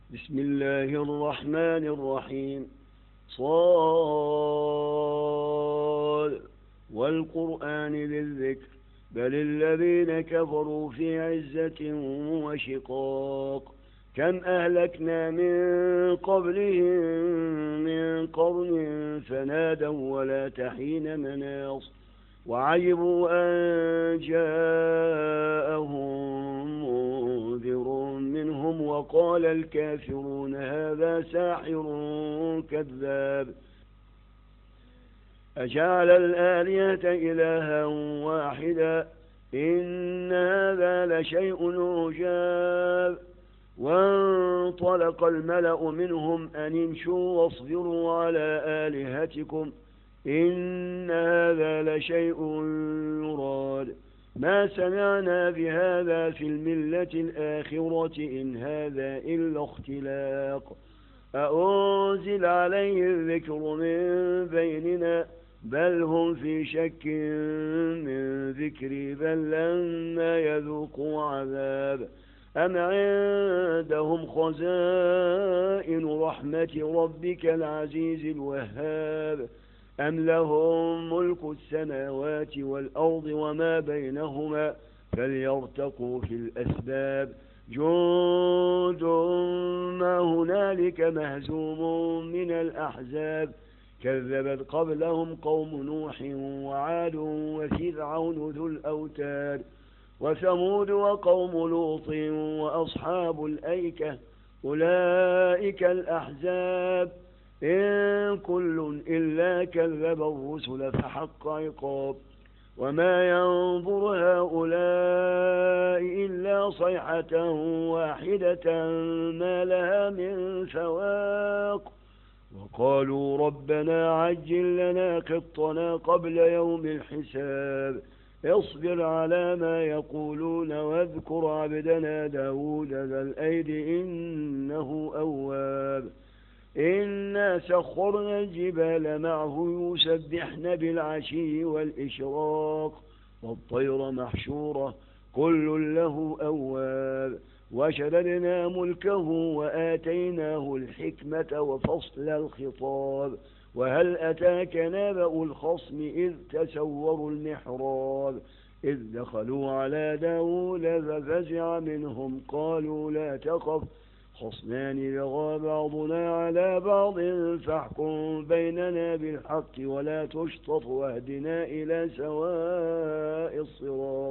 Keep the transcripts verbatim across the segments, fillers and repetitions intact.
بسم الله الرحمن الرحيم. صاد والقرآن ذي الذكر بل الذين كفروا في عزة وشقاق. كم أهلكنا من قبلهم من قرن فنادوا ولا تحين مناص وعجبوا أن جاءهم منذر منهم وقال الكافرون هذا ساحر كذاب. أجعل الآلهة إلها واحدا إن هذا لشيء عجاب. وانطلق الملأ منهم أن امشوا واصبروا على آلهتكم إن هذا لشيء يراد ما سمعنا بهذا في الملة الآخرة إن هذا إلا اختلاق. أأنزل عليه الذكر من بيننا بل هم في شك من ذكري بل لما يذوقوا عذاب. أم عندهم خزائن رحمة ربك العزيز الوهاب أم لهم ملك السماوات والأرض وما بينهما فليرتقوا في الأسباب. جند ما هنالك مهزوم من الأحزاب كذبت قبلهم قوم نوح وعاد وفرعون ذو الأوتاد وثمود وقوم لوط وأصحاب الأيكة أولئك الأحزاب إن كل إلا كذب الرسل فحق عقاب. وما ينظر هؤلاء إلا صيحة واحدة ما لها من فواق. وقالوا ربنا عجل لنا قطنا قبل يوم الحساب اصبر على ما يقولون واذكر عبدنا داود ذا الأيد إنه أواب. إنا سخرنا الجبال معه يسبحن بالعشي والإشراق والطير محشورة كل له أواب. وشددنا ملكه وآتيناه الحكمة وفصل الخطاب. وهل أتاك نبأ الخصم إذ تسوروا المحراب إذ دخلوا على داود ففزع منهم قالوا لا تخف خصمان بغى بعضنا على بعض فاحكم بيننا بالحق ولا تشطط واهدنا إلى سواء الصراط.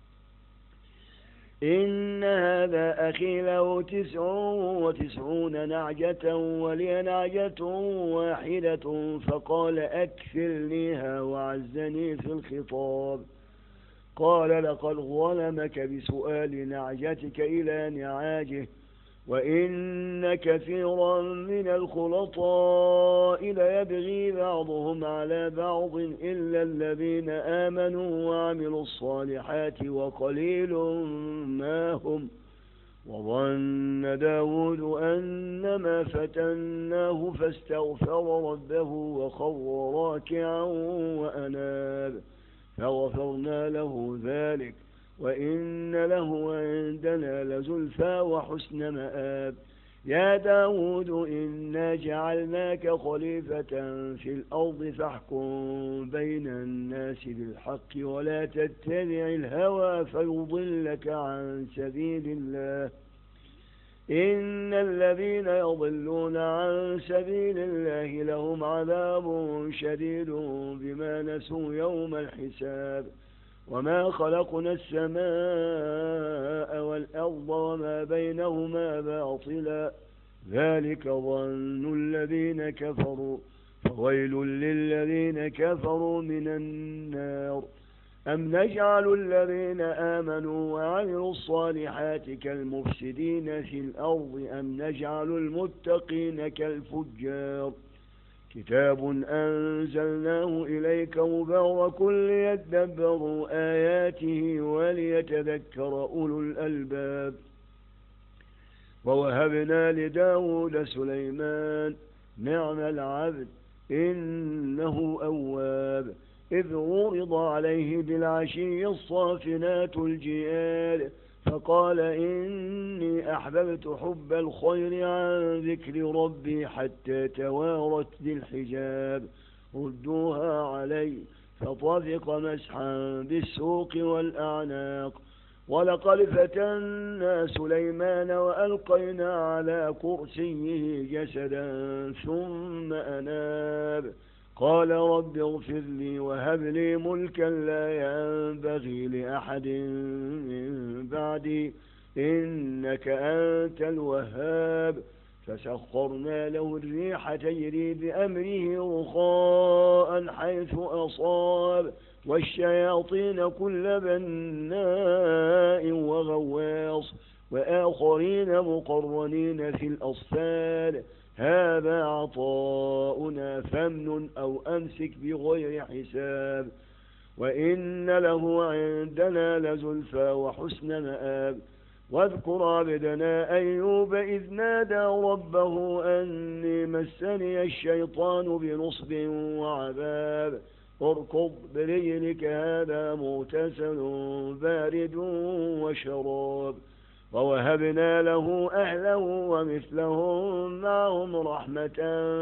إن هذا أخي له تسع وتسعون نعجة ولي نعجة واحدة فقال أكفلنيها وعزني في الخطاب. قال لقد ظلمك بسؤال نعجتك إلى نعاجه وإن كثيرا من الخلطاء ليبغي بعضهم على بعض إلا الذين آمنوا وعملوا الصالحات وقليل ما هم. وظن داود أنما فتناه فاستغفر ربه وخر راكعا وأناب فغفرنا له ذلك وإن له عندنا لزلفى وحسن مآب. يا داود إنا جعلناك خليفة في الأرض فاحكم بين الناس بالحق ولا تتبع الهوى فيضلك عن سبيل الله. إن الذين يضلون عن سبيل الله لهم عذاب شديد بما نسوا يوم الحساب. وما خلقنا السماء والأرض وما بينهما باطلا ذلك ظن الذين كفروا فويل للذين كفروا من النار. أم نجعل الذين آمنوا وعملوا الصالحات كالمفسدين في الأرض أم نجعل المتقين كالفجار. كتاب أنزلناه إليك مبارك ليدبروا آياته وليتذكر أولو الألباب. ووهبنا لداود سليمان نعم العبد إنه أواب. إذ عرض عليه بالعشي الصافنات الجياد فقال إني أحببت حب الخير عن ذكر ربي حتى توارت بالحجاب ردوها علي. فطفق مسحا بالسوق والأعناق. ولقد فتنا سليمان وألقينا على كرسيه جسدا ثم أناب. قال رب اغفر لي وهب لي ملكا لا ينبغي لأحد من بعدي إنك أنت الوهاب. فسخرنا له الريح تجري بأمره رخاء حيث أصاب والشياطين كل بناء وغواص وآخرين مقرنين في الأصفاد. هذا عطاؤنا فامنن أو أمسك بغير حساب وإن له عندنا لزلفى وحسن مآب. واذكر عبدنا أيوب إذ نادى ربه أني مسني الشيطان بنصب وعذاب. اركض برجلك هذا مغتسل بارد وشراب. ووهبنا له أهله ومثلهم معهم رحمة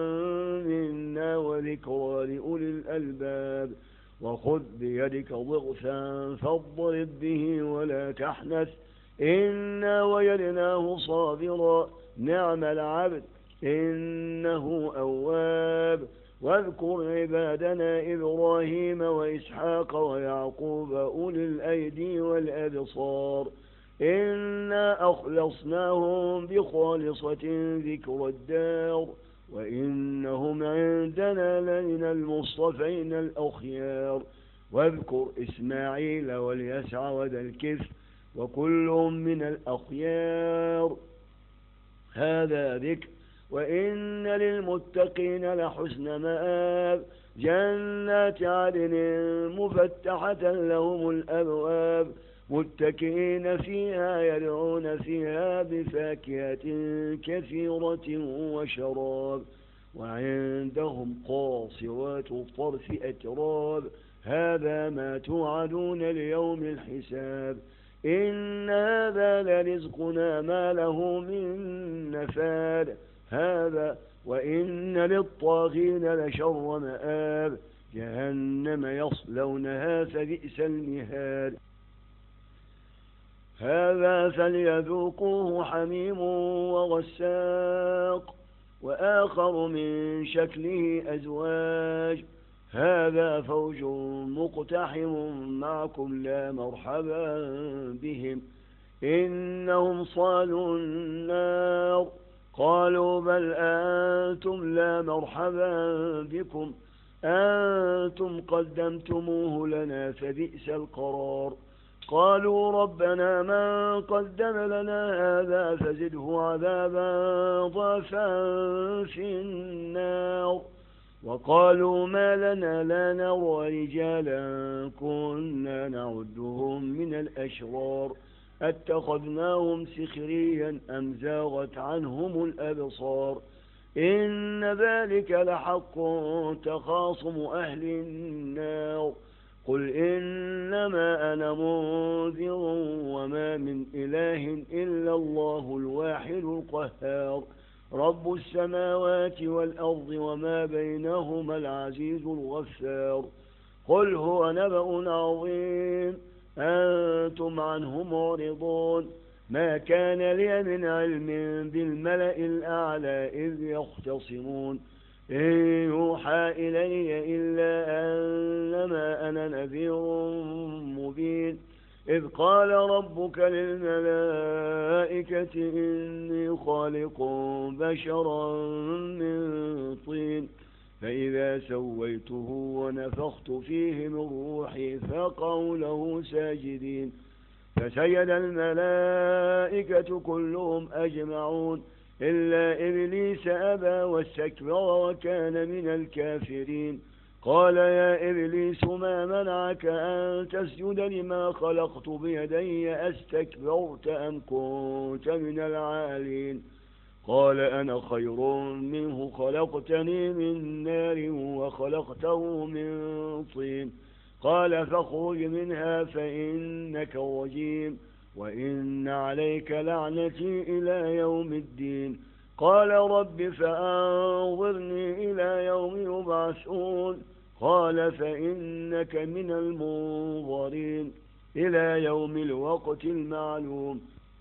منا وذكرى لأولي الألباب. وخذ بيدك ضغثا فاضرب به ولا تحنث إنا وجدناه صابرا نعم العبد إنه أواب. واذكر عبادنا إبراهيم وإسحاق ويعقوب أولي الأيدي والأبصار إنا أخلصناهم بخالصة ذكر الدار وإنهم عندنا لمن المصطفين الأخيار. واذكر إسماعيل واليسع وذا الكفل وكل من الأخيار. هذا ذكر وإن للمتقين لحسن مآب. جنات عدن مفتحة لهم الأبواب متكئين فيها يدعون فيها بفاكهة كثيرة وشراب. وعندهم قاصرات الطرف أتراب. هذا ما توعدون ليوم الحساب. إن هذا لرزقنا ما له من نفاد. هذا وإن للطاغين لشر مآب. جهنم يصلونها فبئس المهاد. هذا فليذوقوه حميم وغساق وآخر من شكله أزواج. هذا فوج مقتحم معكم لا مرحبا بهم إنهم صالوا النار. قالوا بل أنتم لا مرحبا بكم أنتم قدمتموه لنا فبئس القرار. قالوا ربنا من قدم لنا هذا فزده عذابا ضعفا في النار. وقالوا ما لنا لا نرى رجالا كنا نعدهم من الأشرار اتخذناهم سخريا أم زاغت عنهم الأبصار. إن ذلك لحق تخاصم أهل النار. قل إنما أنا منذر وما من إله إلا الله الواحد القهار رب السماوات والأرض وما بينهما العزيز الغفار. قل هو نبأ عظيم أنتم عنه معرضون. ما كان لي من علم بالملأ الأعلى إذ يختصمون إن يوحى إلي إلا أنما أنا نذير مبين. إذ قال ربك للملائكة إني خالق بشرا من طين فإذا سويته ونفخت فيه من روحي فقعوا له ساجدين. فسجد الملائكة كلهم أجمعون إلا إبليس أبى واستكبر وكان من الكافرين. قال يا إبليس ما منعك أن تسجد لما خلقت بيدي أستكبرت أم كنت من العالين. قال أنا خير منه خلقتني من نار وخلقته من طين. قال فاخرج منها فإنك رجيم وإن عليك لعنتي إلى يوم الدين. قال رب فأنظرني إلى يوم يبعثون. قال فإنك من المنظرين إلى يوم الوقت المعلوم.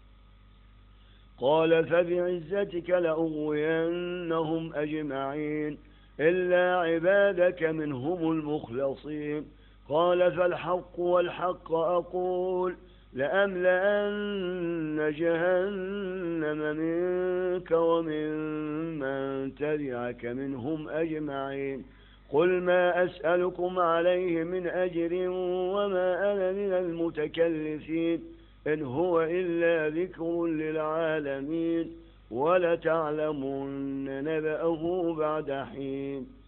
قال فبعزتك لأغوينهم أجمعين إلا عبادك منهم المخلصين. قال فالحق والحق أقول لأملأن جهنم منك ومن من تبعك منهم أجمعين. قل ما أسألكم عليه من أجر وما أنا من المتكلفين إن هو إلا ذكر للعالمين ولتعلمن نبأه بعد حين.